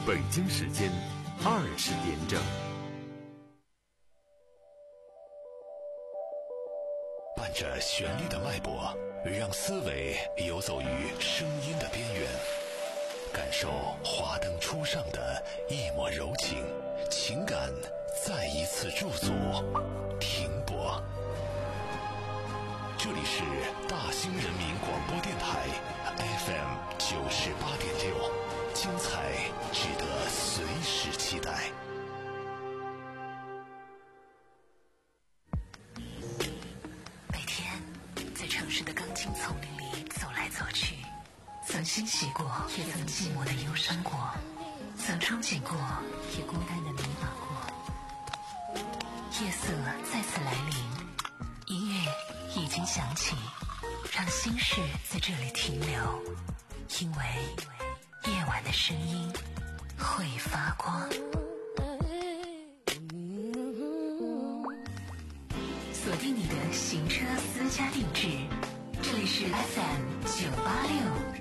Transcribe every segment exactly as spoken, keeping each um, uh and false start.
北京时间二十点整。 伴着旋律的脉搏，让思维游走于声音的边缘，感受华灯初上的一抹柔情，情感再一次驻足停泊。这里是大兴人民广播电台 F M 九十八点六，精彩值得随时期待。 每天在城市的钢筋丛林里走来走去，曾欣喜过，也曾寂寞的忧伤过，曾憧憬过，也孤单的迷茫过。夜色再次来临，音乐已经响起，让心事在这里停留，因为夜晚的声音会发光。锁定你的行车私家定制，这里是 F M 九八六。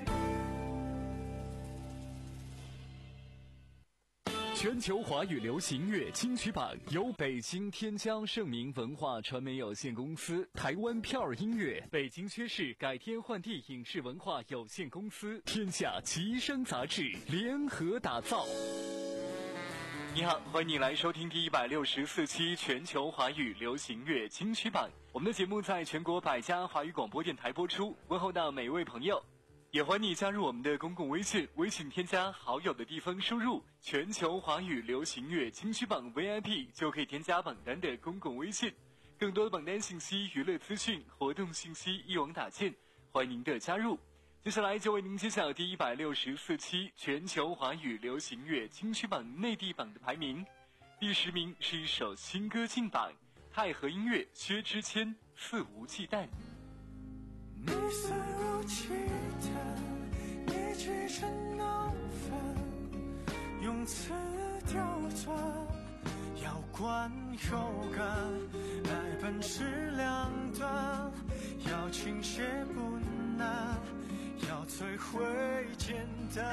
全球华语流行乐金曲榜由北京天骄盛名文化传媒有限公司、台湾票儿音乐、北京薛氏改天换地影视文化有限公司、天下吉声杂志联合打造。你好，欢迎你来收听第一百六十四期全球华语流行乐金曲榜。我们的节目在全国百家华语广播电台播出，问候到每位朋友。也欢迎你加入我们的公共微信，微信添加好友的地方输入全球华语流行乐金曲榜 V I P 就可以添加榜单的公共微信。更多的榜单信息、娱乐资讯、活动信息一网打尽，欢迎您的加入。接下来就为您揭晓第一百六十四期全球华语流行乐金曲榜内地榜的排名。第十名是一首新歌进榜，太和音乐薛之谦肆无忌惮。 你肆无忌惮，你几成脑粉，用词刁钻，要观有感，爱本是两端，要倾斜不难，要摧毁简单。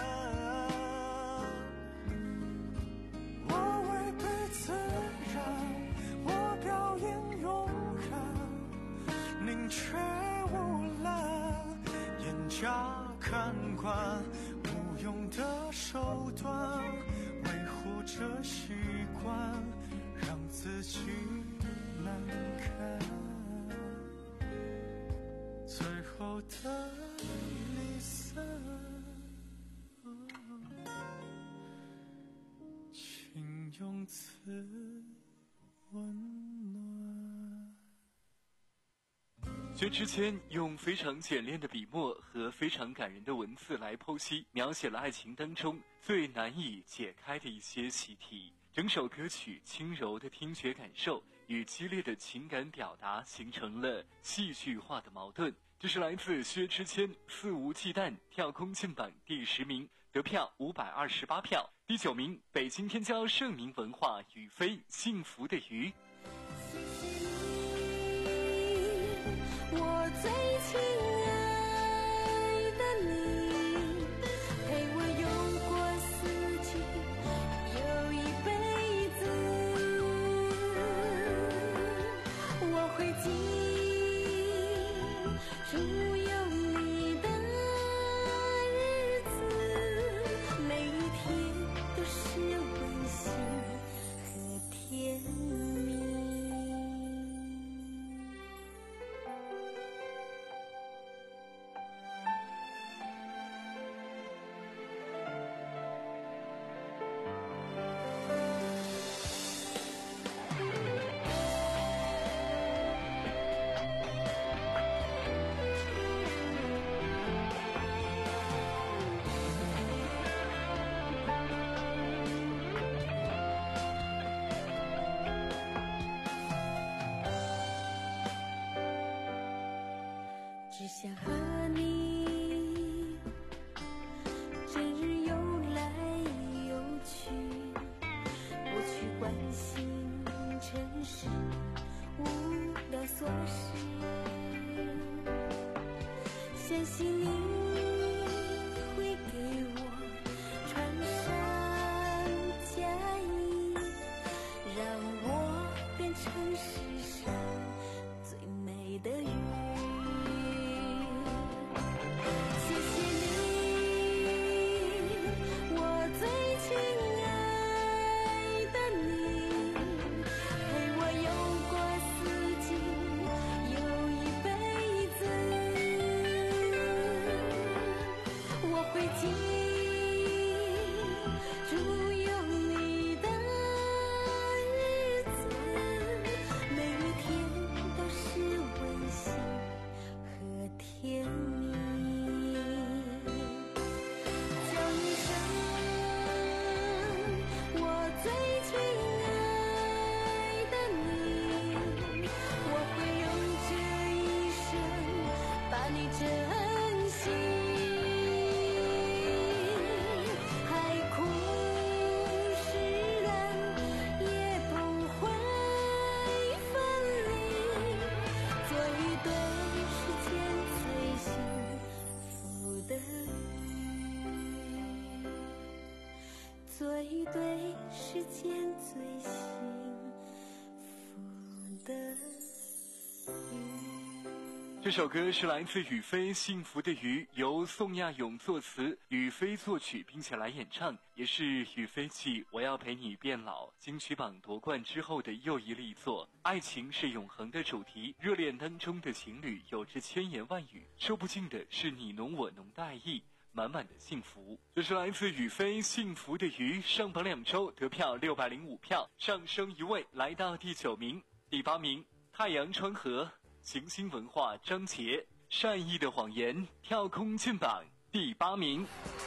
我违背自然，我表演勇敢，宁缺毋滥，严加看管，无用的手段，维护着习惯，让自己难堪。最后的离散，请用词温暖。 薛之谦用非常简练的笔墨和非常感人的文字来剖析，描写了爱情当中最难以解开的一些习题。整首歌曲轻柔的听觉感受与激烈的情感表达形成了戏剧化的矛盾。这是来自薛之谦肆无忌惮跳空进榜第十名，得票五百二十八票。第九名，北京天骄盛名文化雨飞幸福的鱼。 我最亲爱的你，陪我游过四季，有一辈子，我会记住有你的日子，每一天都是温馨和甜蜜。只想和你整日游来游去，不去关心尘世无聊琐事，相信你会给我穿上住有你的日子，每一天都是温馨和甜蜜。叫一声我最亲爱的你，我会用这一生把你珍惜。海枯石烂也不会分离，做一对世间最幸福的鱼，做一对世间最幸福的鱼。 这首歌是来自雨飞《幸福的鱼》，由宋亚勇作词，雨飞作曲，并且来演唱，也是雨飞继《我要陪你变老》金曲榜夺冠之后的又一力作。爱情是永恒的主题，热恋当中的情侣有着千言万语，说不尽的是你侬我侬的爱意，满满的幸福。这是来自雨飞《幸福的鱼》，上榜两周得票六百零五票，上升一位来到第九名。第八名，太阳川河，行星文化张杰，善意的谎言跳空进榜第八名。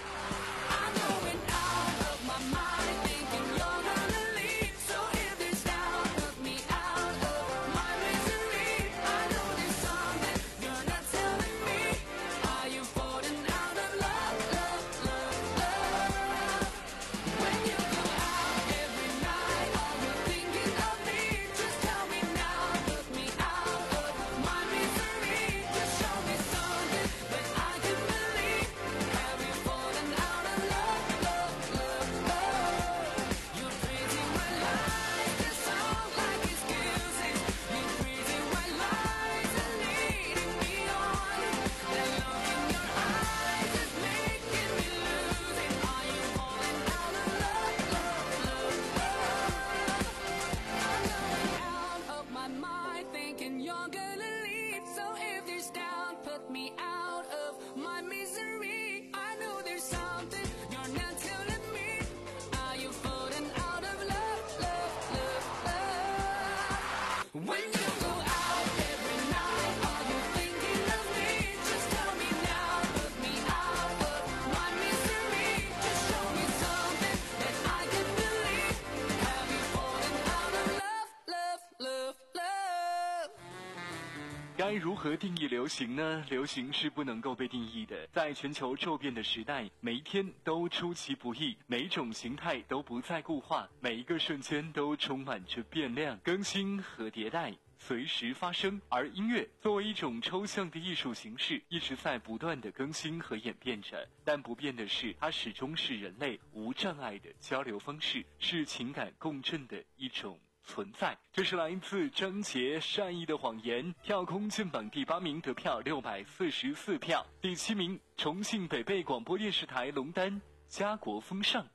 该如何定义流行呢？流行是不能够被定义的，在全球骤变的时代，每一天都出其不意，每一种形态都不再固化，每一个瞬间都充满着变量、更新和迭代，随时发生。而音乐作为一种抽象的艺术形式，一直在不断的更新和演变着，但不变的是，它始终是人类无障碍的交流方式，是情感共振的一种存在。这是来自张杰《善意的谎言》，跳空进榜第八名，得票六百四十四票。第七名，重庆北碚广播电视台龙丹《家国风尚》。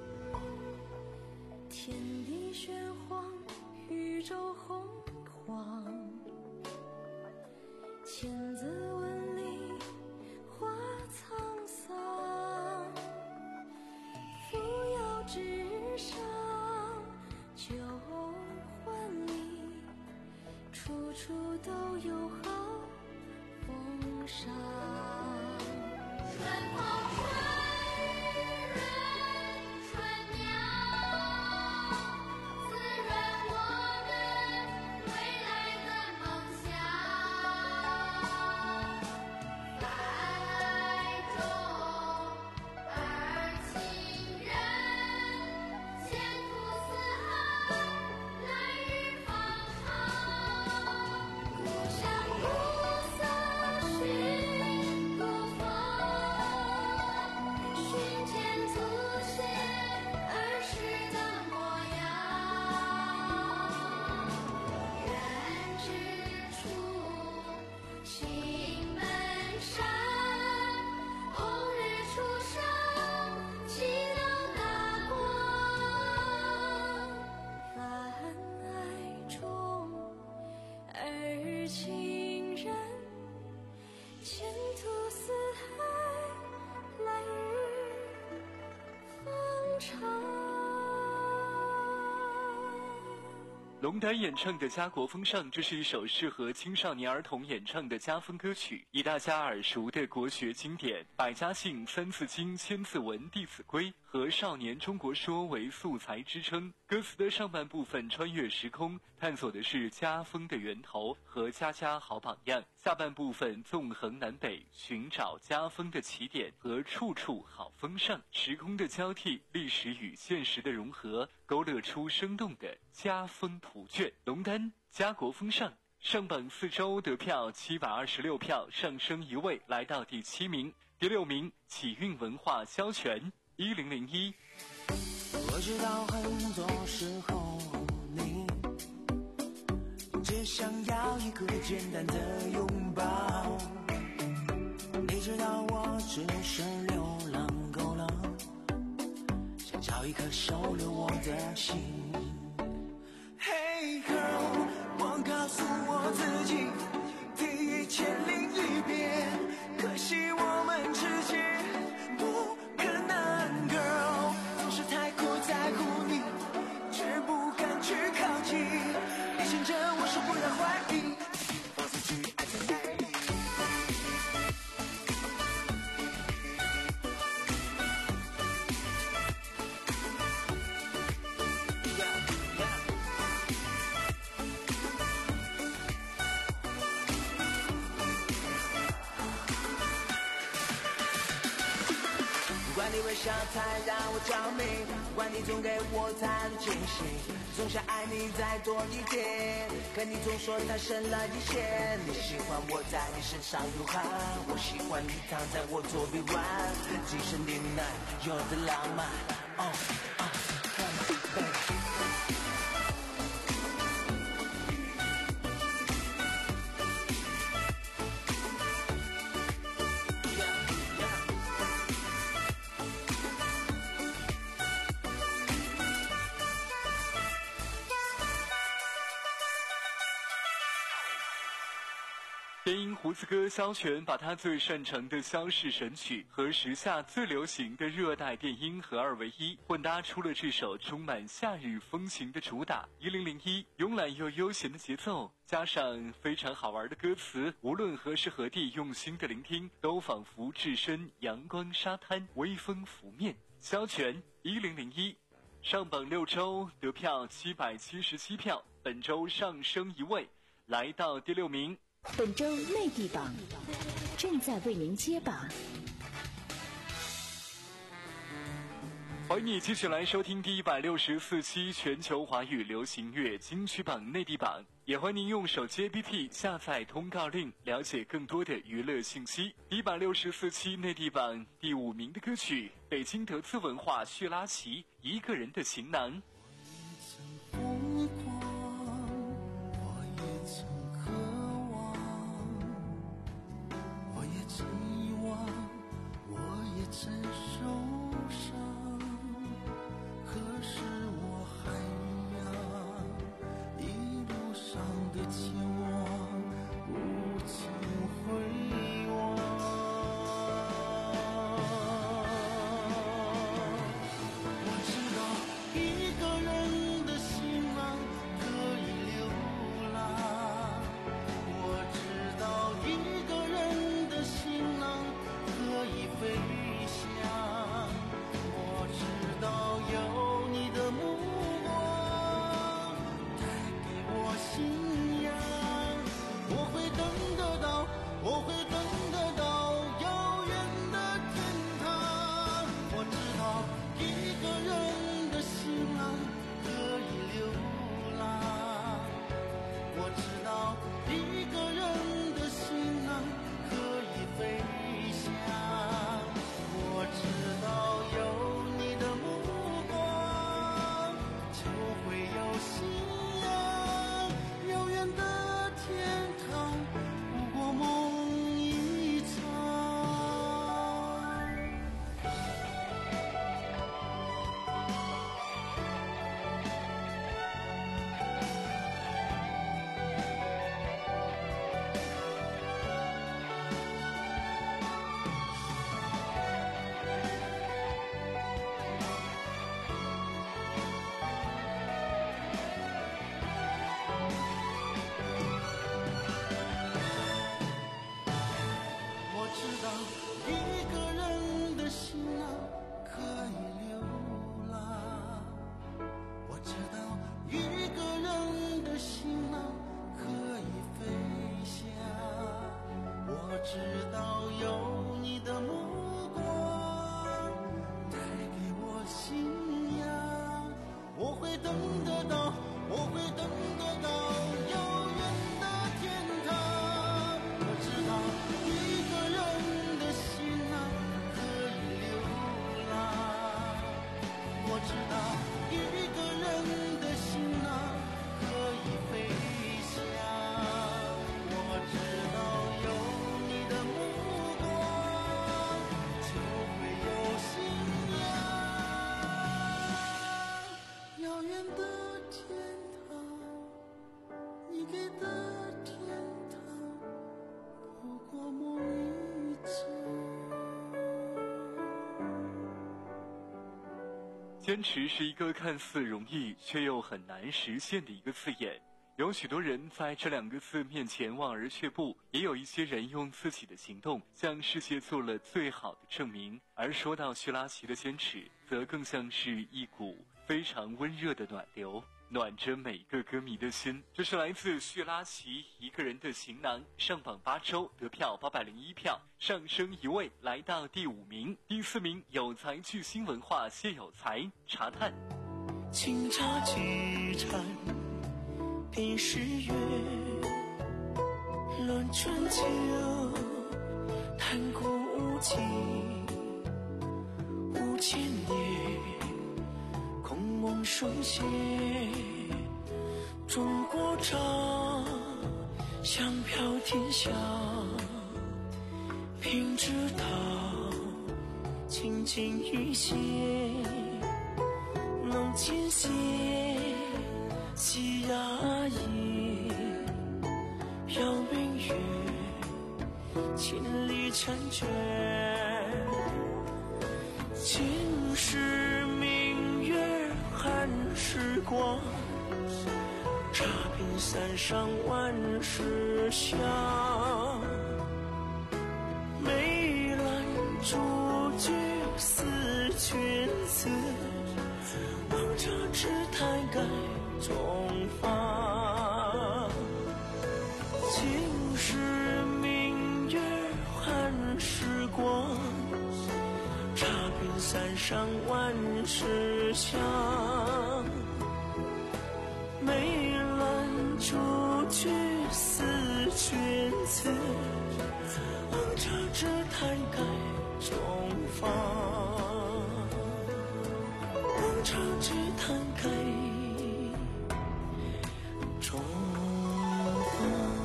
天地玄黄，宇宙洪荒，千字文里花沧桑，扶摇直上九环里，处处都有好风尚。春风吹润春苗，滋润我们未来的梦想。怀中二情人，前途似海，来日方长。故乡暮色是多风。 龙丹演唱的《家国风尚》，这是一首适合青少年儿童演唱的家风歌曲，以大家耳熟的国学经典《百家姓》《三字经》《千字文》《弟子规》和《少年中国说》为素材支撑。歌词的上半部分穿越时空，探索的是家风的源头和家家好榜样；下半部分纵横南北，寻找家风的起点和处处好风尚。时空的交替，历史与现实的融合，勾勒出生动的家风图卷。龙丹家国风尚上榜四周得票七百二十六票，上升一位来到第七名。第六名启运文化萧全一零零一。 我知道很多时候你只想要一个简单的拥抱，你知道我只是流浪够了，想找一颗收留我的心。 Hey girl， 我告诉我自己第一千零一遍，可惜我们之间不可能 girl， 总是太过在乎你，却不敢去靠近，你牵着我手不要怀疑，放肆去爱着爱你。不管你微笑太让我着迷，不管你总给我太多惊喜，总想爱你再多一点，可你总说太深了一些。你喜欢我在你身上流汗，我喜欢你躺在我左臂软，精神呢喃有的浪漫。哦哦 come on baby。 电音胡子哥萧全把他最擅长的萧氏神曲和时下最流行的热带电音合二为一，混搭出了这首充满夏日风情的主打。一零零一，慵懒又悠闲的节奏，加上非常好玩的歌词，无论何时何地用心的聆听，都仿佛置身阳光沙滩，微风拂面。萧全一零零一，上榜六周得票七百七十七票，本周上升一位，来到第六名。 本周内地榜正在为您揭榜， 欢迎你继续来收听第一百六十四期全球华语流行乐金曲榜内地榜，也欢迎您用手机 A P P 下载通告令，了解更多的娱乐信息。一百六十四期内地榜第五名的歌曲，北京德资文化叙拉奇《一个人的行囊》。 真受伤，可是我还一样，一路上的前往，无情回望。我知道一个人的行囊可以流浪，我知道一个人的行囊可以飞。 坚持是一个看似容易却又很难实现的一个字眼，有许多人在这两个字面前望而却步，也有一些人用自己的行动向世界做了最好的证明。而说到薛拉奇的坚持，则更像是一股非常温热的暖流，暖着每个歌迷的心。这是来自薛拉奇一个人的行囊，上榜八周，得票八百零一票，上升一位来到第五名。第四名有才巨星文化谢有才，茶炭。 清茶几盏便是月，乱春秋弹古无情，五千年空梦书写中国茶，香飘天下品之道，清净一些能见些细压抑，飘明月千里婵娟，今时明月寒时光，茶品三上万事香，梅兰竹菊思君子，望茶枝台盖中方，今时明月寒时光，茶品三上万事香，梅兰竹菊思君子，望茶枝台盖中方，望茶枝台盖中方。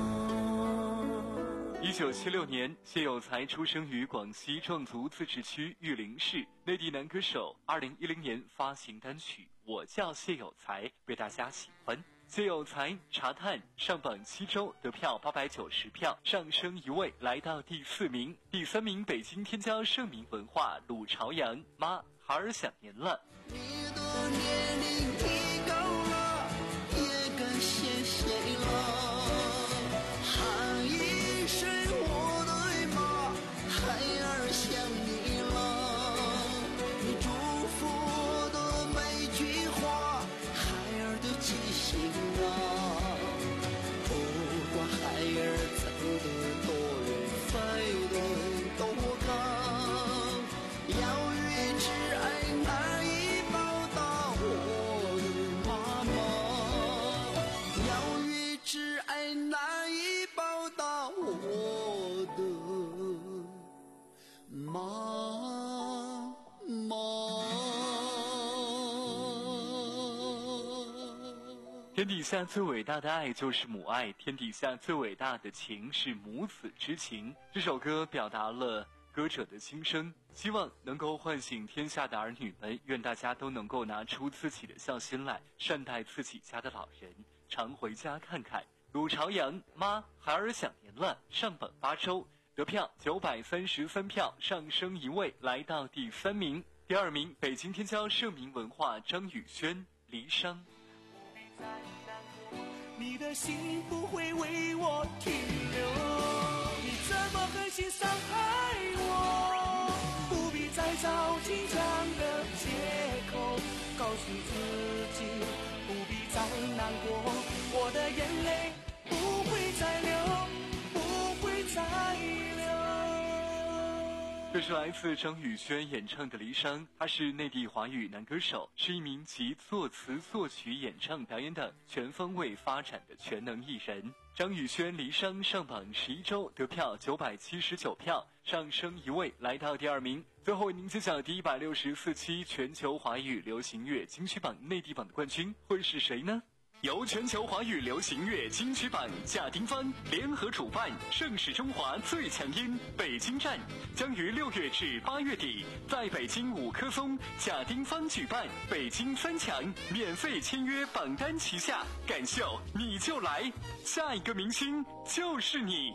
一九七六年，谢有才出生于广西壮族自治区玉林市，内地男歌手。二零一零年发行单曲《我叫谢有才》，被大家喜欢。谢有才茶炭上榜七周，得票八百九十票，上升一位来到第四名。第三名北京天骄盛名文化鲁朝阳，妈孩儿想您了。 你的年龄提高了，也该谢谢了。喊一声我的妈，孩儿想你了。你祝福的每句话，孩儿都记醒了。不管孩儿走得多远，飞得多高，要与挚爱难以报答我的妈妈，要与挚爱难以报答我的妈妈。 天底下最伟大的爱就是母爱，天底下最伟大的情是母子之情。这首歌表达了歌者的心声，希望能够唤醒天下的儿女们，愿大家都能够拿出自己的孝心来，善待自己家的老人，常回家看看。鲁朝阳妈孩儿想您了，上榜八周，得票九百三十三票，上升一位来到第三名。第二名北京天骄盛名文化张宇轩，离殇。 你的心不会为我停留，你怎么狠心伤害我？不必再找紧张的借口，告诉自己不必再难过，我的眼泪不会再流，不会再流。 这是来自张宇轩演唱的《离殇》，他是内地华语男歌手，是一名集作词、作曲、演唱、表演等全方位发展的全能艺人。张宇轩《离殇》上榜十一周，得票九百七十九票，上升一位来到第二名。最后为您揭晓第一百六十四期全球华语流行乐金曲榜内地榜的冠军会是谁呢？由全球华语流行乐金曲榜贾丁芳联合主办，盛世中华最强音北京站将于六月至八月底在北京五棵松贾丁芳举办北京三强，免费签约榜单旗下，感秀你就来，下一个明星就是你。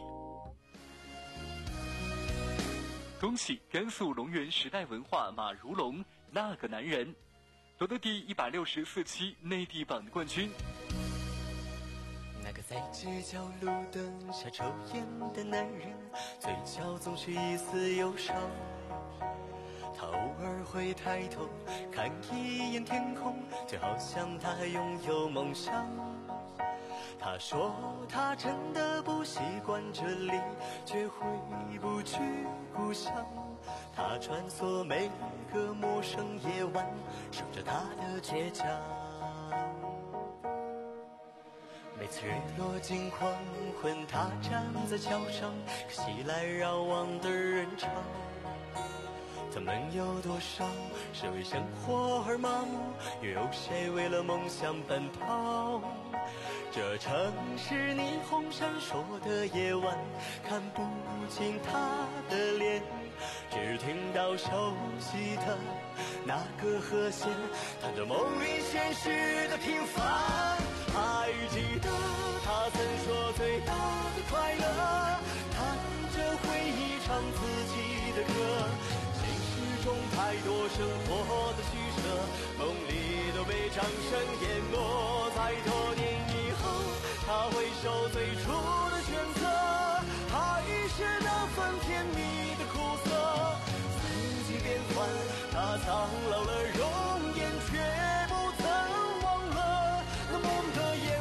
恭喜甘肃龙源时代文化马如龙那个男人。 夺得第一百六十四期内地榜的冠军。 那个在街角路灯下抽烟的男人，嘴角总是一丝忧伤。他偶尔会抬头看一眼天空，就好像他拥有梦想。他说他真的不习惯这里，却回不去故乡。他穿梭每个陌生夜晚，守着他的倔强。每次日落进黄昏，他站在桥上，可熙来绕往的人潮。他们有多少是为生活而麻木，又有谁为了梦想奔跑？这城市霓虹闪烁的夜晚，看不清他的脸，只听到熟悉的那个和弦，弹着梦里现实的平凡。还记得他曾说最大的快乐，弹着回忆唱自己的歌。中太多生活的取舍，梦里都被掌声淹没。在多年以后，他回首最初的选择，还是那份甜蜜的苦涩。四季变换，他苍老了容颜，却不曾忘了那梦的颜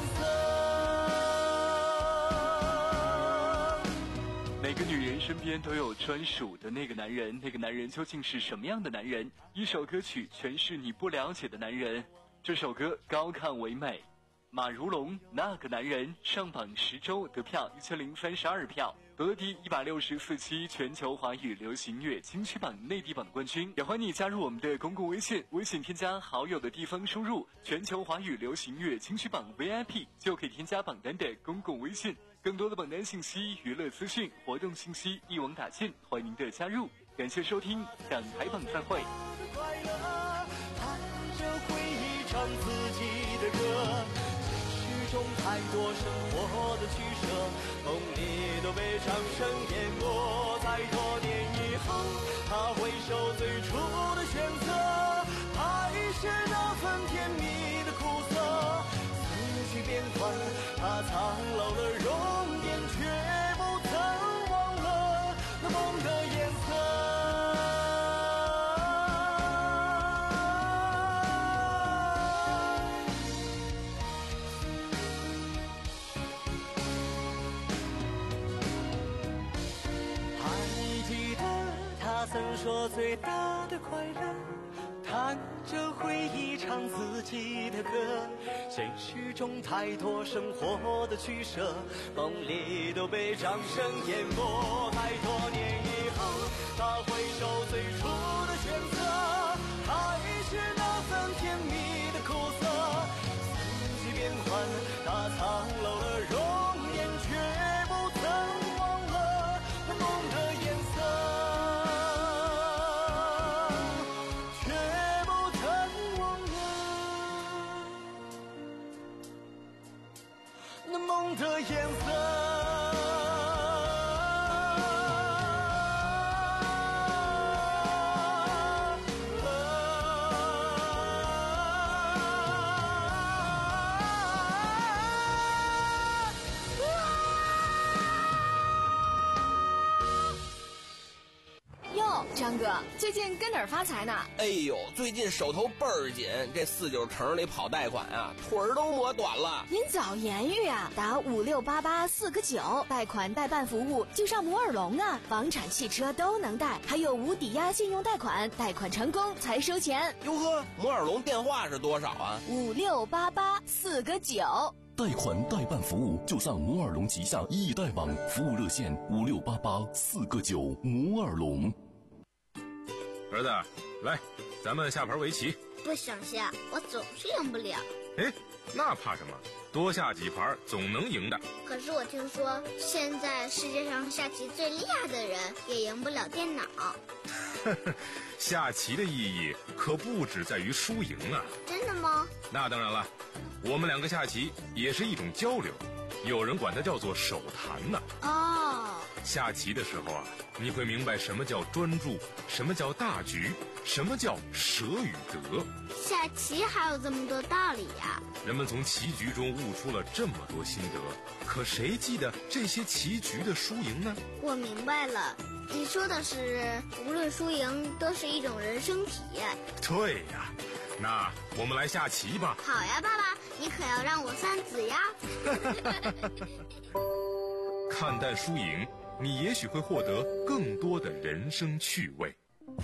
色。 每个女人身边都有专属的那个男人，那个男人究竟是什么样的男人？一首歌曲诠释你不了解的男人。这首歌高亢唯美，马如龙那个男人上榜十周，得票一千零三十二票，夺得第一百六十四期全球华语流行音乐金曲榜内地榜冠军。也欢迎你加入我们的公共微信，微信添加好友的地方输入全球华语流行音乐金曲榜 V I P 就可以添加榜单的公共微信。更多的榜单信息、娱乐资讯、活动信息一网打尽，欢迎您的加入。感谢收听港台榜散会。 快乐，弹着回忆唱自己的歌。现实中太多生活的取舍，梦里都被掌声淹没。在多年以后，他回首最初的选择，还是那份甜蜜的苦涩。四季变换，他苍老了容颜，却不曾忘了那梦的颜色。还记得他曾说最大的快乐，弹着回忆唱自己的歌。现实中太多生活的取舍，梦里都被掌声淹没。在多年以后，他回首最初的选择，还是那份甜蜜的苦涩。四季变换，他苍老了容颜，却不曾忘了那梦的颜色。梦的颜色。 张哥，最近跟哪儿发财呢？ 哎呦，最近手头倍儿紧，这四九城里跑贷款啊，腿儿都磨短了。 您早言语啊，打五六八八四个九，贷款代办服务就上摩尔龙啊，房产、汽车都能贷，还有无抵押信用贷款，贷款成功才收钱。 哟呵，摩尔龙电话是多少啊？ 五六八八四个九。 贷款代办服务就上摩尔龙旗下易贷网，服务热线五六八八四个九。摩尔龙。 儿子，来，咱们下盘围棋。 不想下，我总是赢不了。 哎，那怕什么？多下几盘总能赢的。 可是我听说，现在世界上下棋最厉害的人也赢不了电脑。 下棋的意义可不只在于输赢啊。 真的吗？ 那当然了，我们两个下棋也是一种交流，有人管它叫做手谈呢。 哦， 下棋的时候啊，你会明白什么叫专注，什么叫大局，什么叫舍与得。 下棋还有这么多道理呀！ 人们从棋局中悟出了这么多心得，可谁记得这些棋局的输赢呢？ 我明白了，你说的是无论输赢都是一种人生体验。 对呀，那我们来下棋吧。 好呀，爸爸，你可要让我三子呀。 看淡输赢，你也许会获得更多的人生趣味。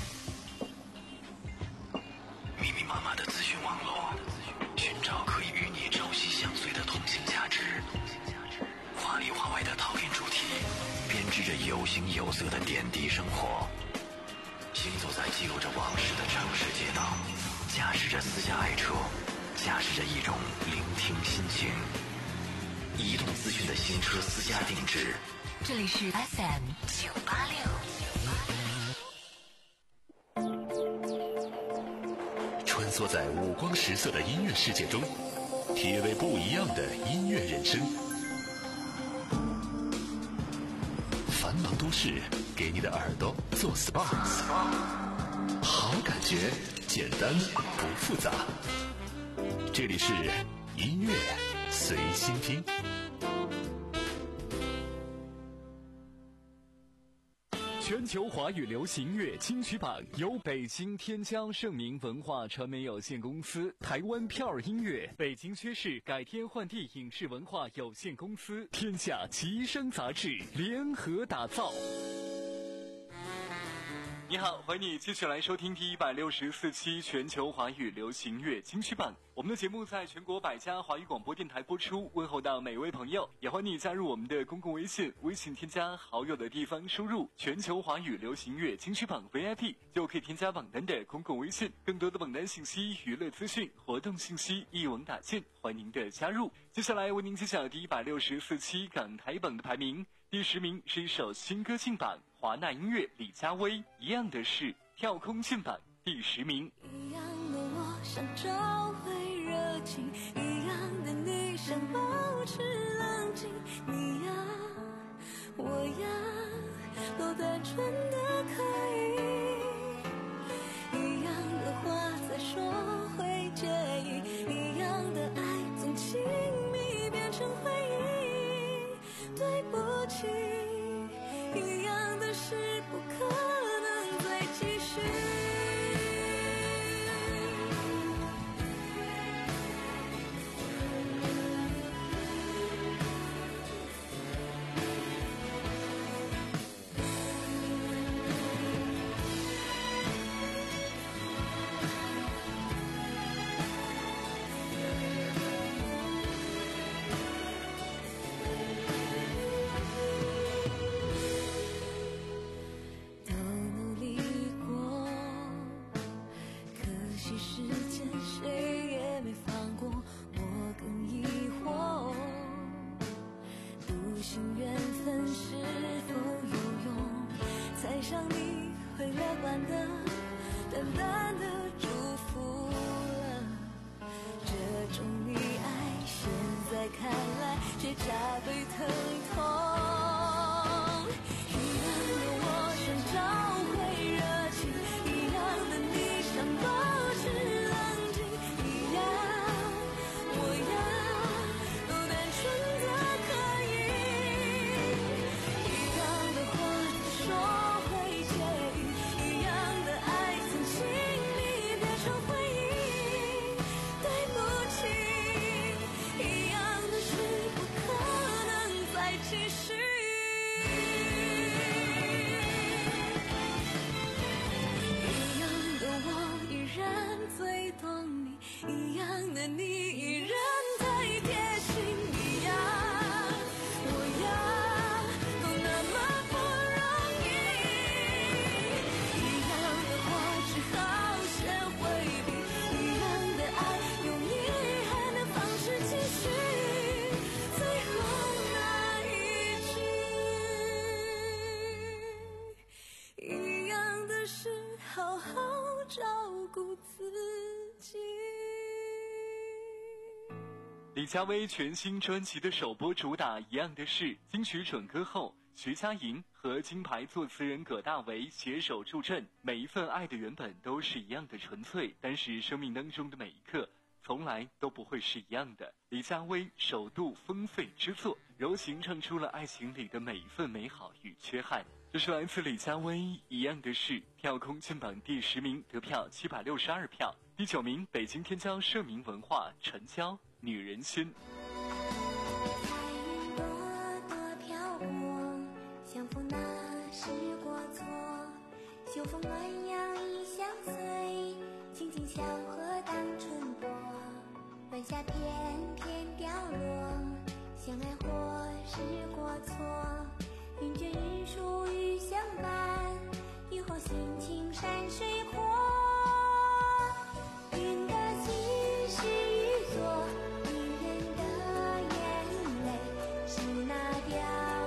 密密麻麻的资讯网络，寻找可以与你朝夕相随的同性价值。华里华外的讨论主题，编织着有形有色的点滴生活。行走在记录着往事的城市街道，驾驶着私家爱车，驾驶着一种聆听心情。移动资讯的新车私家定制。 这里是 F M 九八六。 穿梭在五光十色的音乐世界中，体味不一样的音乐人生。繁忙都市给你的耳朵做 S P A， 好感觉，简单不复杂。这里是音乐随心听。 全球华语流行乐金曲榜由北京天江盛明文化传媒有限公司、台湾票儿音乐、北京薛氏改天换地影视文化有限公司、天下奇声杂志联合打造。你好，欢迎你继续来收听第一百六十四期全球华语流行乐金曲榜。我们的节目在全国百家华语广播电台播出，问候到每位朋友，也欢迎你加入我们的公共微信，微信添加好友的地方输入全球华语流行乐金曲榜 V I P 就可以添加榜单的公共微信，更多的榜单信息、娱乐资讯、活动信息一网打尽，欢迎您的加入。接下来为您揭晓第一百六十四期港台榜的排名，第十名是一首新歌进榜，华纳音乐李佳薇一样的是跳空进榜第十名。 一样的我想找回热情，一样的你想保持冷静，你呀我呀都单纯的可以，一样的话再说会介意，一样的爱从亲密变成回忆，对不起，一样的事不可能再继续。 李佳薇全新专辑的首播主打《一样的事》金曲准歌后， 徐佳莹和金牌作词人葛大为携手助阵，每一份爱的原本都是一样的纯粹，但是生命当中的每一刻从来都不会是一样的。李佳薇首度封肺之作，柔情唱出了爱情里的每一份美好与缺憾。这是来自李佳薇《一样的事》，跳空进榜第十名，得票七百六十二票。第九名，北京天骄盛名文化陈娇《女人心》。 相逢那是过错，秋风暖阳已相随，静静小河当春波，晚霞片片凋落，相爱或是过错，云卷日出与相伴，雨后心情山水阔，云的心是雨作，女人的眼泪是那凋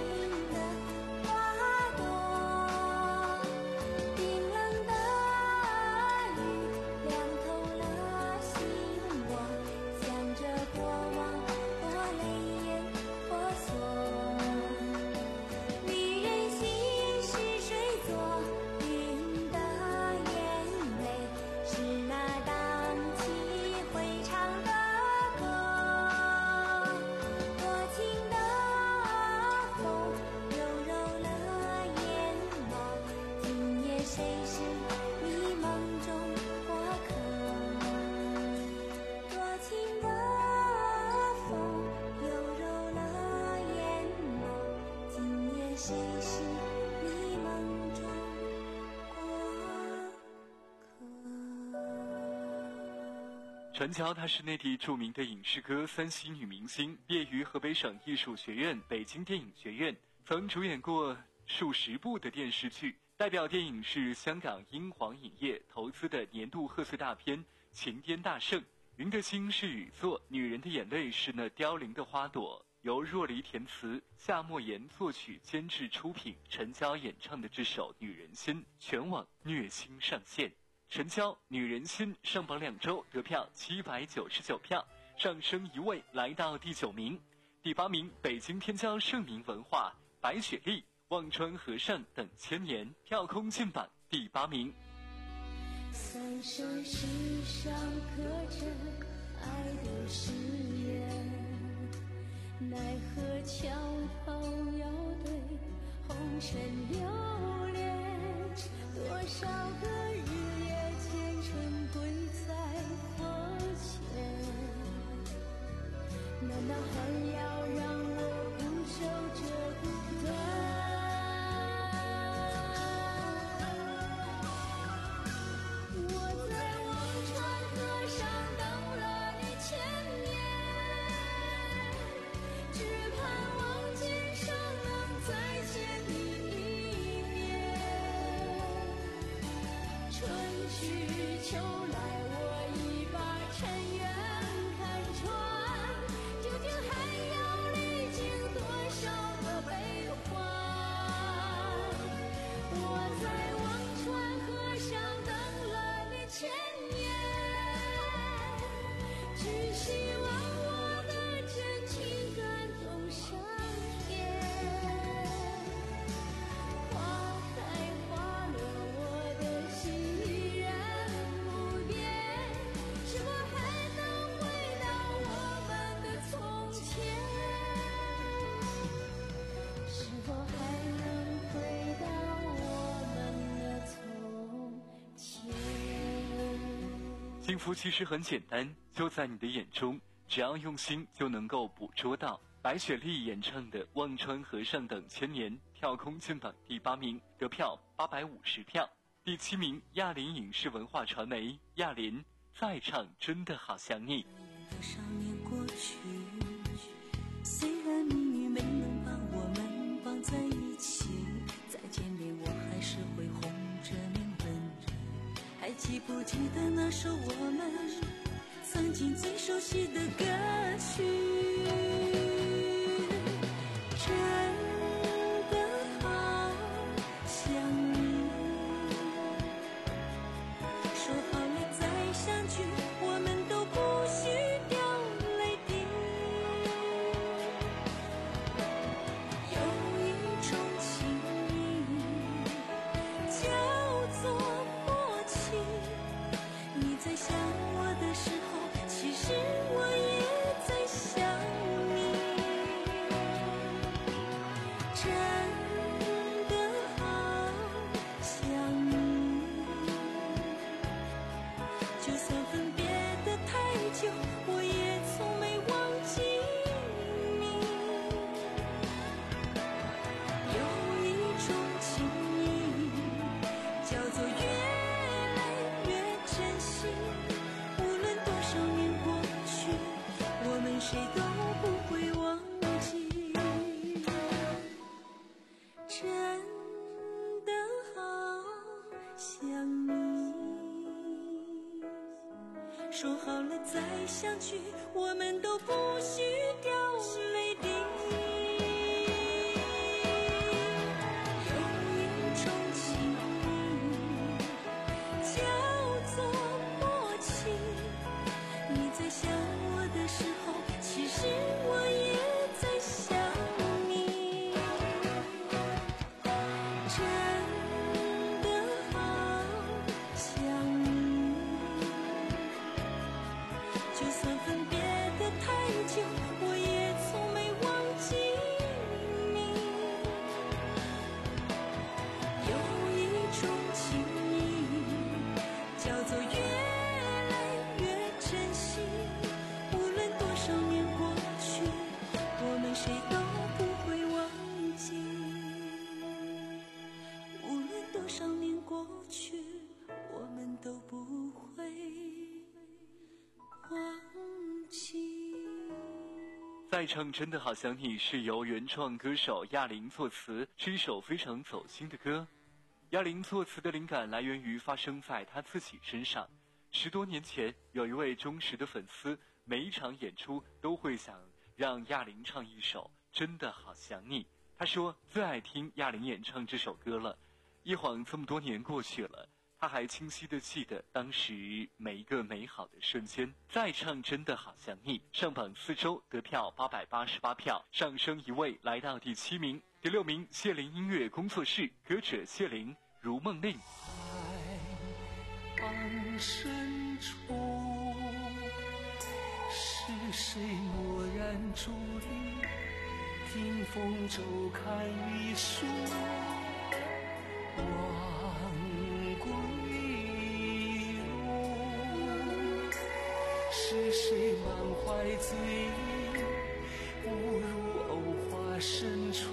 陈娇她是内地著名的影视歌三栖女明星，毕业于河北省艺术学院、北京电影学院，曾主演过数十部的电视剧，代表电影是香港英皇影业投资的年度贺岁大片《情颠大圣》。云的心是雨作，女人的眼泪是那凋零的花朵。由若离填词，夏莫言作曲监制出品，陈娇演唱的这首《女人心》全网虐心上线。陈娇《女人心》上榜两周，得票七百九十九票，上升一位来到第九名。第八名，北京天骄盛名文化白雪莉、忘川和尚等千年，跳空进榜第八名。 三生石上刻着爱的誓言，奈何桥头要对红尘留恋，多少个日夜前尘归在佛前，难道还要让我固守这孤单？ 幸福其实很简单，就在你的眼中，只要用心就能够捕捉到。白雪莉演唱的《忘川和尚等千年》跳空进榜第八名，得票八百五十票。第七名，亚林影视文化传媒亚林再唱真的好想你。 多少年过去，虽然命运没能把我们绑在一起，再见面我还是会红着脸问你，还记不记得那首我们曾经最熟悉的歌曲？真的好想你，说好了再相聚，我们都不许掉泪滴。有一就算分别的太久，我也从没忘记你。有一种情谊叫做越来越珍惜，无论多少年过去，我们谁都不会忘记。真的好想你，说好了再相聚，我们都不许掉泪滴。有一种情谊叫做默契，你在想我的时候，其实我也在想你。真的好想你，就算分别的太久，我也从没忘记你。有一种情谊叫做越来越珍惜，无论多少年过去，我们谁都不会忘记。无论多少年过去，我们都不会忘记。 再唱真的好想你是由原创歌手亚玲作词，是一首非常走心的歌。亚玲作词的灵感来源于发生在她自己身上。十多年前，有一位忠实的粉丝，每一场演出都会想让亚玲唱一首真的好想你。他说最爱听亚玲演唱这首歌了。一晃这么多年过去了，他还清晰地记得当时每一个美好的瞬间。再唱真的好想你，上榜四周，得票八百八十八票，上升一位来到第七名。第六名，谢玲音乐工作室，歌者谢玲，《如梦令》。 海岸深处，是谁蓦然伫立，听风骤看一树，望归路。是谁满怀醉意，误入藕花深处。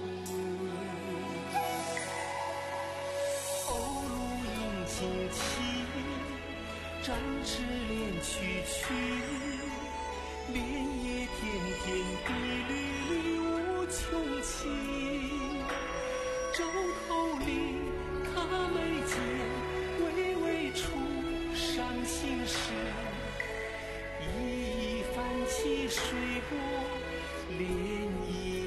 鸥鹭引旌旗，展翅连曲曲，莲叶天天地缕缕无穷情。洲头里卡眉间，微微出伤心事。一一泛起水波涟漪。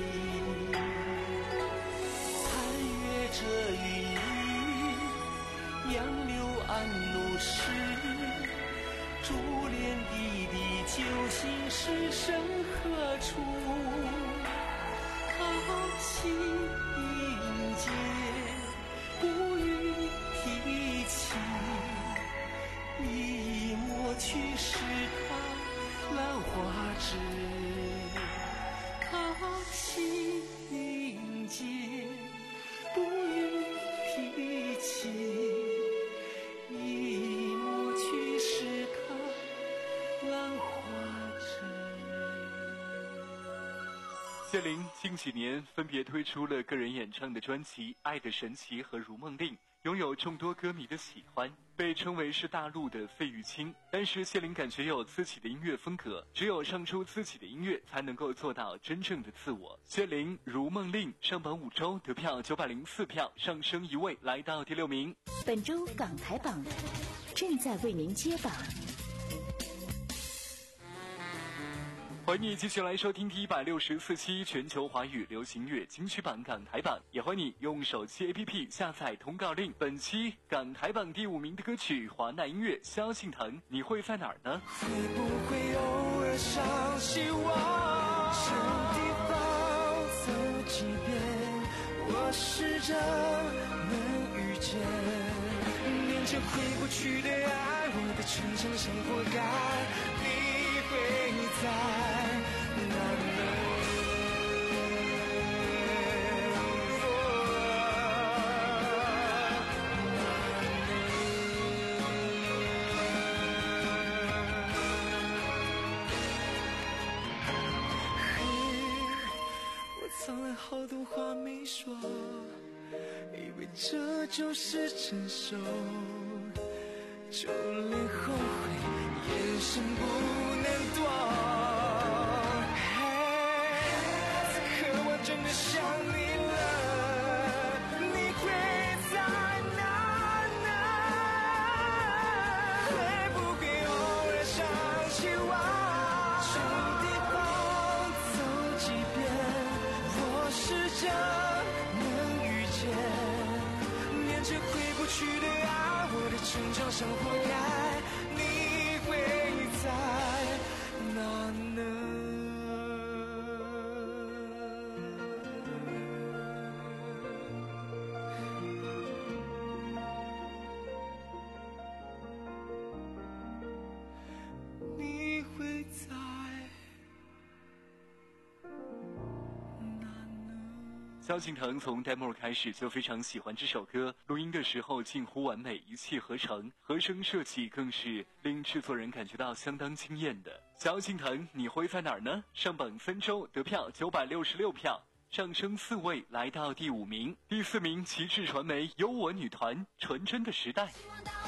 残月这云雨，杨柳暗怒时。珠帘滴滴，酒醒时身何处？靠近迎接，不予提起。一一抹去是他兰花枝。靠近迎接，不予提起。 谢玲近几年分别推出了个人演唱的专辑《爱的神奇》和《如梦令》，拥有众多歌迷的喜欢，被称为是大陆的费玉清。但是谢玲感觉有自己的音乐风格，只有唱出自己的音乐，才能够做到真正的自我。谢玲《如梦令》上榜五周，得票九百零四票，上升一位，来到第六名。 本周港台榜正在为您揭榜。 欢迎你继续来收听第一百六十四期全球华语流行乐金曲榜港台榜，也欢迎你用手机 A P P 下载通告令。本期港台榜第五名的歌曲，华纳音乐《萧敬腾》，你会在哪儿呢？ 会不会偶尔想起我？什么地方走几遍，我试着能遇见。连着回不去的爱，我的成长像活该，你会在。 好多话没说，以为这就是成熟，就连后悔眼神不能躲。嘿，此刻我真的想你了，你会在哪呢？会不会偶尔想起我？去地方走几遍，我试着能遇见，念着回不去的爱，我的成长像活该，你会在哪呢？你会在萧敬腾从 demo 开始就非常喜欢这首歌，录音的时候近乎完美，一气呵成，和声设计更是令制作人感觉到相当惊艳的。萧敬腾，你会在哪儿呢？上榜三周得票九百六十六票，上升四位来到第五名。第四名，旗帜传媒有我女团纯真的时代。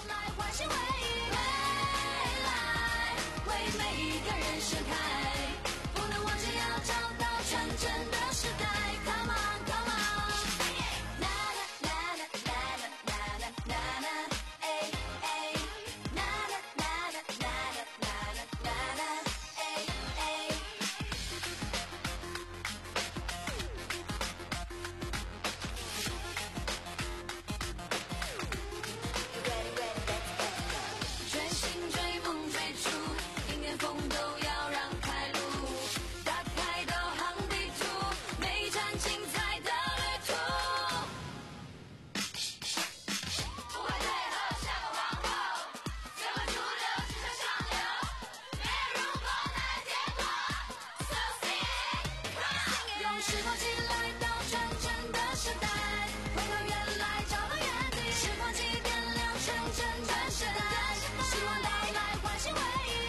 为每一个人盛开，不能忘记要找到纯真的时代。Come on, come on， 啦啦啦啦啦啦啦啦啦，哎哎，啦啦啦啦啦啦啦啦啦，哎哎。全心追梦追逐。风都要让开路，打开导航地图，每一站精彩的旅途。不会退后，像个皇后，随波逐流，只想上流。没有如果，哪来结果 ？So sick， 用时光机来到纯真的时代，回到原来，找到原地。时光机点亮纯真的时代，希望带来唤醒回忆。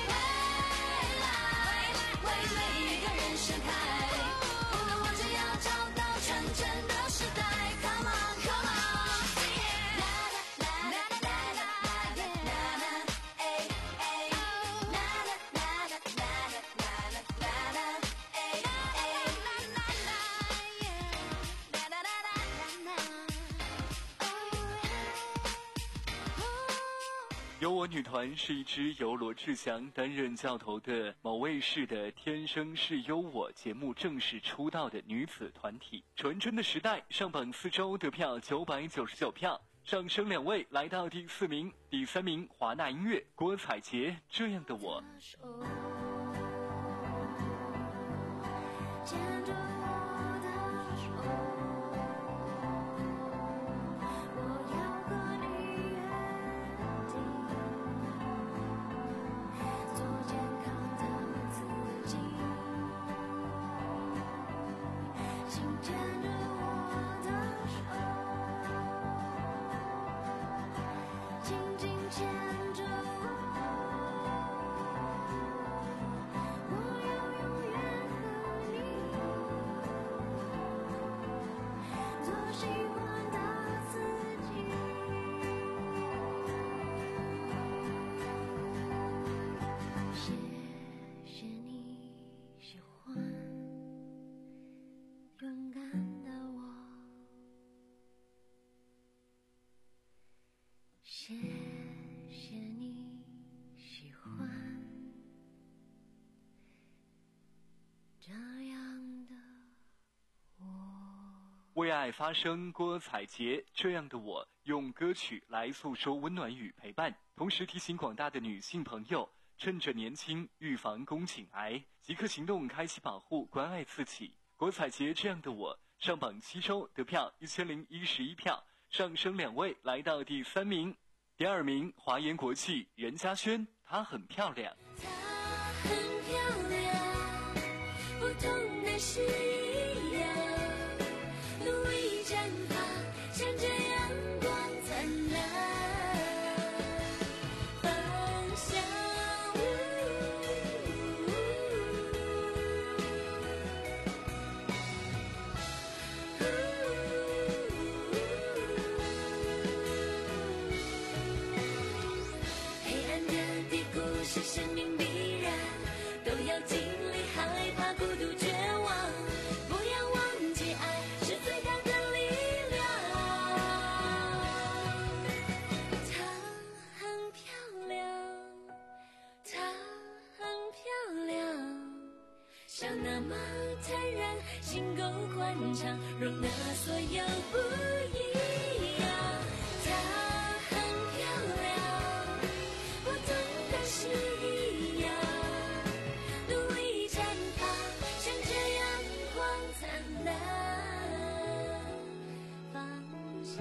有我女团是一支由罗志祥担任教头的某卫视的《天生是有我》节目正式出道的女子团体。纯真的时代上榜四周得票九百九十九票，上升两位来到第四名。第三名华纳音乐郭采洁这样的我。 谢谢你喜欢这样的我。 为爱发声，郭采洁这样的我，用歌曲来诉说温暖与陪伴，同时提醒广大的女性朋友，趁着年轻预防宫颈癌，即刻行动，开启保护，关爱自己。郭采洁这样的我上榜七周得票一千零一十一票，上升两位来到第三名。第二名华研国际任嘉轩，她很漂亮。 她很漂亮，不同的是一样，努力绽放，向着阳光灿烂方向。 笑那么坦然，心够宽敞，容纳所有不一样。她很漂亮，不同的是一样，努力绽放，向着阳光灿烂方向。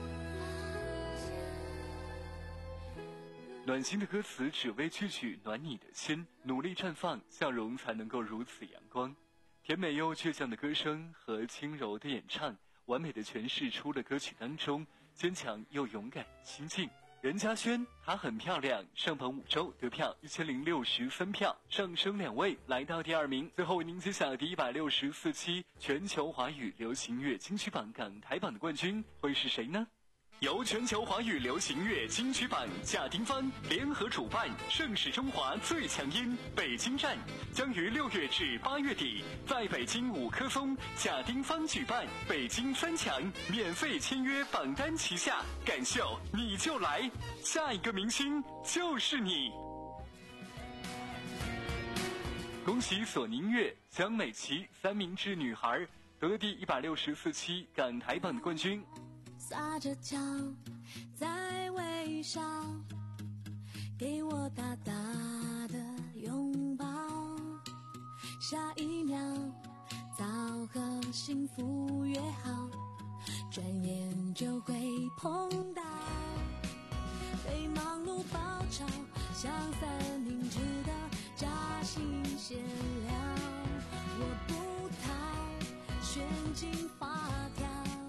暖心的歌词只为句句暖你的心，努力绽放，笑容才能够如此阳光。甜美又倔强的歌声和轻柔的演唱，完美的诠释出了歌曲当中坚强又勇敢的心境。任嘉萱，她很漂亮，上榜五周得票一千零六十三票，上升两位来到第二名。最后为您揭晓第一百六十四期全球华语流行乐金曲榜港台榜的冠军会是谁呢？由全球华语流行乐金曲榜贾丁芳联合主办，盛世中华最强音北京站将于六月至八月底在北京五棵松贾丁芳举办北京三强免费签约榜单旗下，感秀你就来，下一个明星就是你。恭喜索尼音乐江美琪三明治女孩得了第一百六十四期港台榜的冠军。 撒着娇，在微笑，给我大大的拥抱。下一秒，早和幸福约好，转眼就会碰到。被忙碌包抄，像三明治的夹心馅料，我不逃，旋进发条。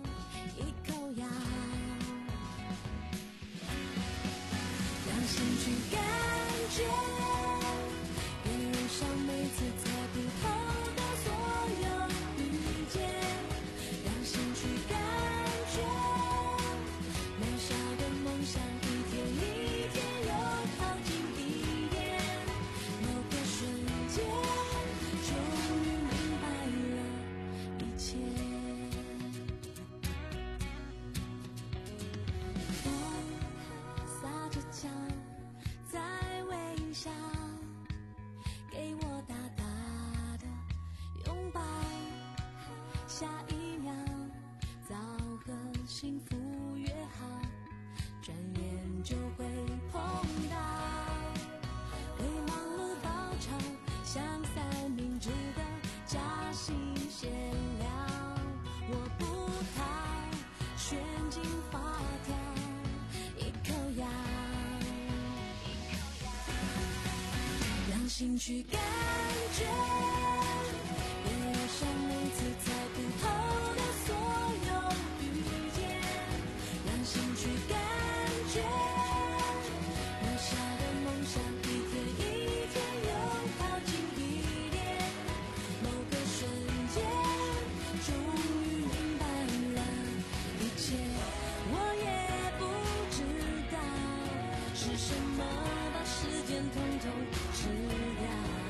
让心去感觉，沿路上每次猜不透的所有遇见。让心去感觉，渺小的梦想一天一天又靠近一点。某个瞬间，终于明白了一切。撒着娇，在微笑，给我大大的拥抱。下一秒，早和幸福约好，转眼就会碰到。被忙碌包抄，像三明治的夹心馅料，我不逃，旋进发条。让心去感觉，沿路上每次猜不透的所有遇见。让心去感觉，渺小的梦想一天一天又靠近一点。某个瞬间，终于明白了一切，我也不知道是什么把时间统统吃掉，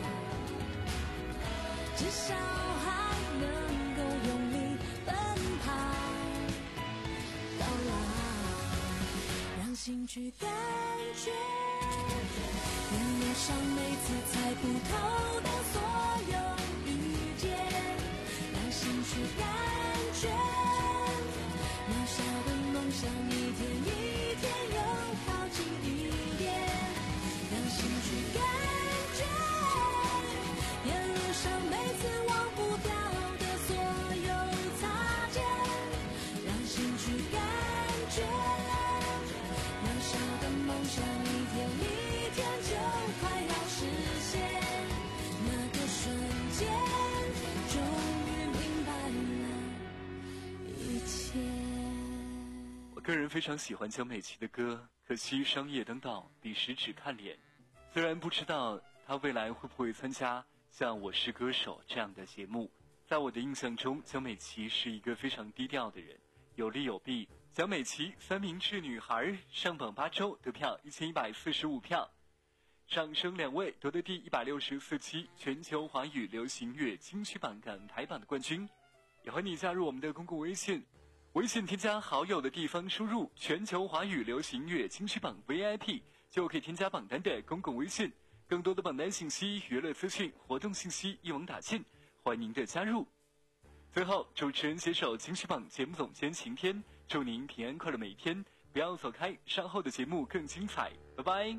至少还能够用力奔跑到老。让心去感觉，沿路上每次猜不透的所有遇见。让心去感觉，渺小的梦想一天一天又靠近一点。让心去感觉，沿路上每次忘不掉的所有擦肩。让心去感觉，渺小的梦想一天一天就快要实现。那个瞬间，终于明白了一切。 我个人非常喜欢江美琪的歌，可惜商业登道，彼时只看脸。虽然不知道她未来会不会参加像《我是歌手》这样的节目，在我的印象中，江美琪是一个非常低调的人，有利有弊。江美琪三明治女孩上榜八周，得票一千一百四十五票，上升两位，夺得第一百六十四期全球华语流行乐金曲榜港台榜的冠军。也欢迎你加入我们的公共微信，微信添加好友的地方输入全球华语流行乐金曲榜 V I P 就可以添加榜单的公共微信， 更多的榜单信息、娱乐资讯、活动信息一网打尽，欢迎您的加入。最后，主持人携手金曲榜节目总监晴天，祝您平安快乐每一天，不要走开，稍后的节目更精彩，拜拜。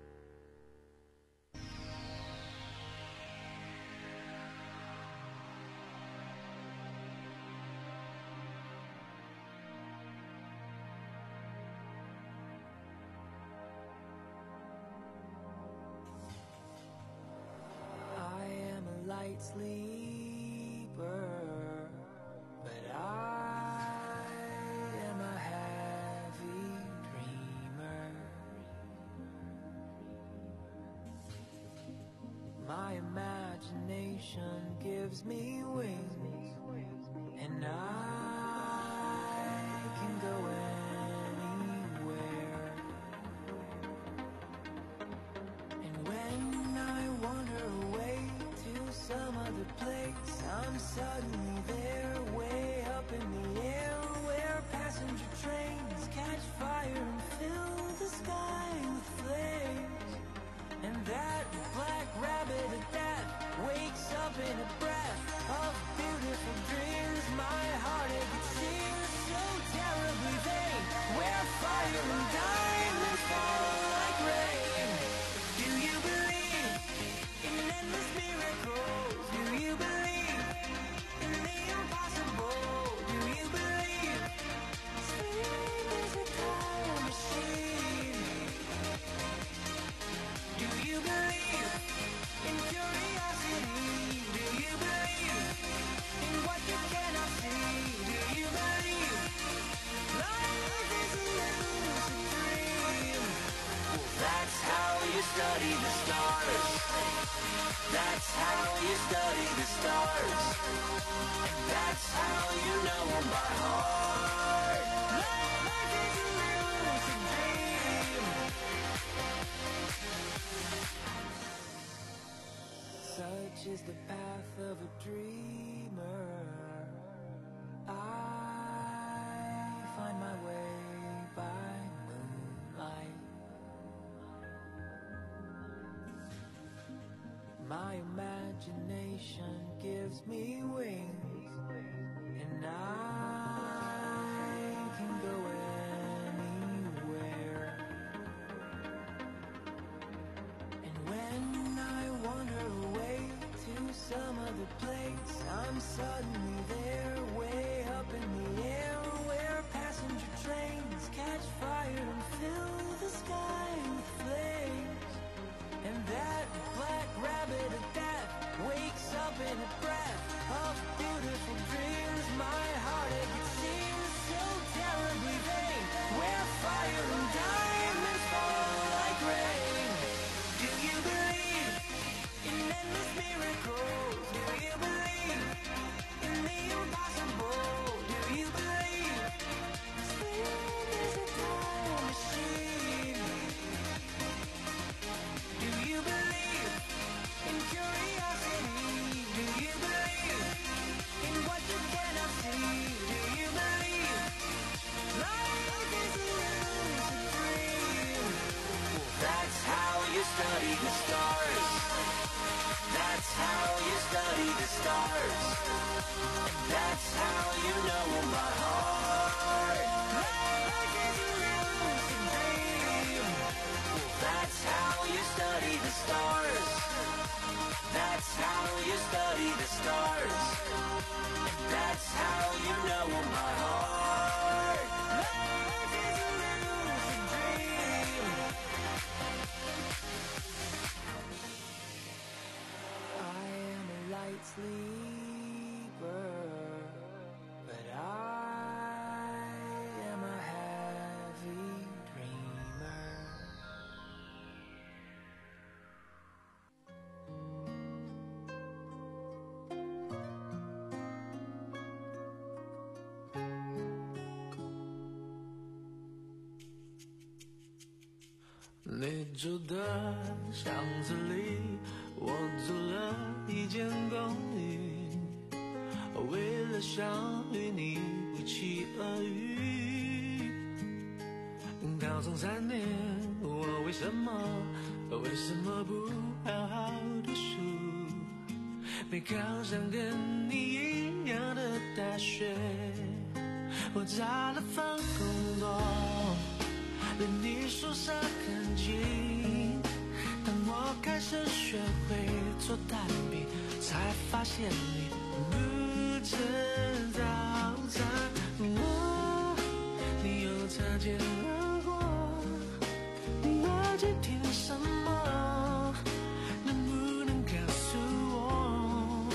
Light sleeper, but I am a heavy dreamer. My imagination gives me wings, and I can go anywhere. And when I wander away some other place, I'm suddenly there, way up in the air, where passenger trains catch fire and fill the sky with flames. And that black rabbit of death wakes up in a breath of beautiful dreams. My heartache, it seems so terribly vain, where fire and diamonds fall like rain. Do you believe in endless miracles? Do you believe in the impossible? Do you believe sleep is a time machine? Do you believe in curiosity? Do you believe in what you cannot see? Do you believe life is a lucid dream? Well, that's how you study the stars. That's how you study the stars. And that's how you know by heart. Life is a lucid dream. Such is the path of a dreamer. I find my way by moonlight. My imagination gives me wings, and I can go anywhere. And when I wander away to some other place, I'm suddenly there, way up in the air, where passenger trains catch fire and fill the sky with flames. And that black rabbit of death wakes up in a breath of beautiful dreams. My heartache, it seems so terribly vain, where fire and diamonds fall like rain. Do you believe in endless miracles? Do you believe in the impossible? Do you believe sleep is a time machine? Do you believe in curiosity? Do you believe in what you cannot see? Do you believe life is a lucid dream? Well, that's how you study the stars. That's how you study the stars. And that's how you know by heart. Life is a lucid dream. Well, that's how you study the stars. That's how you study the stars. And that's how you know by heart. Life is a lucid dream. I am a light sleeper, but I am a heavy dreamer. 你住的巷子里，我租了一间公寓，为了想与你不期而遇。高中三年，我为什么为什么不好好读书？没考上跟你一样的大学，我找了份工作，连你宿舍很近。当我开始学会做蛋饼，才发现你不吃早餐。哦，你又擦肩而过，你耳机听什么？能不能告诉我？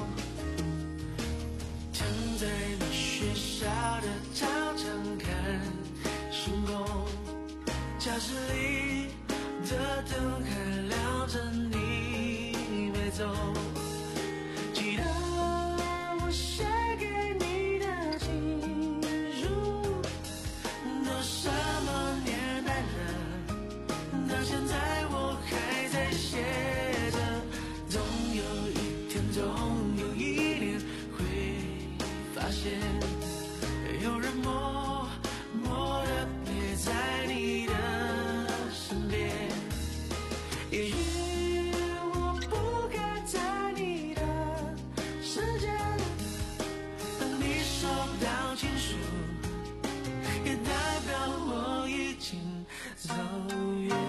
躺在你学校的操场看星空，教室里的灯还亮着，你没走。记得我写给你的情书，都什么年代了，到现在我还在写着。总有一天，总有一年会发现，有人默默地陪在你的身边。也许我不该在你的世界，当你收到情书，也代表我已经走远。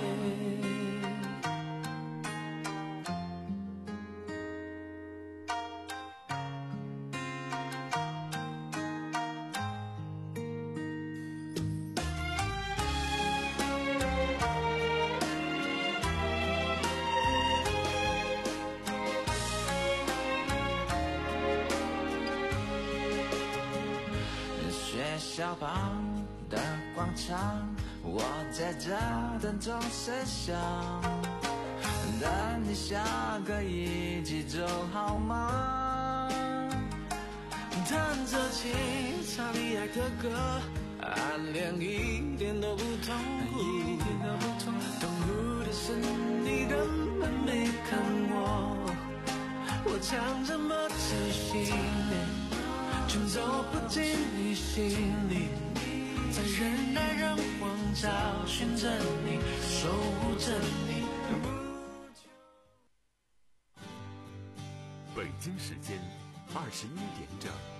学校旁的广场，我在这等钟声响，等你下课一起走好吗？弹着琴，唱你爱的歌，暗恋一点都不痛苦，一点都不痛苦。痛苦的是你根本没看我，我唱这么仔细，却走不进你心里，在人来人往找寻着你，守护着你。 北京时间二十一点整。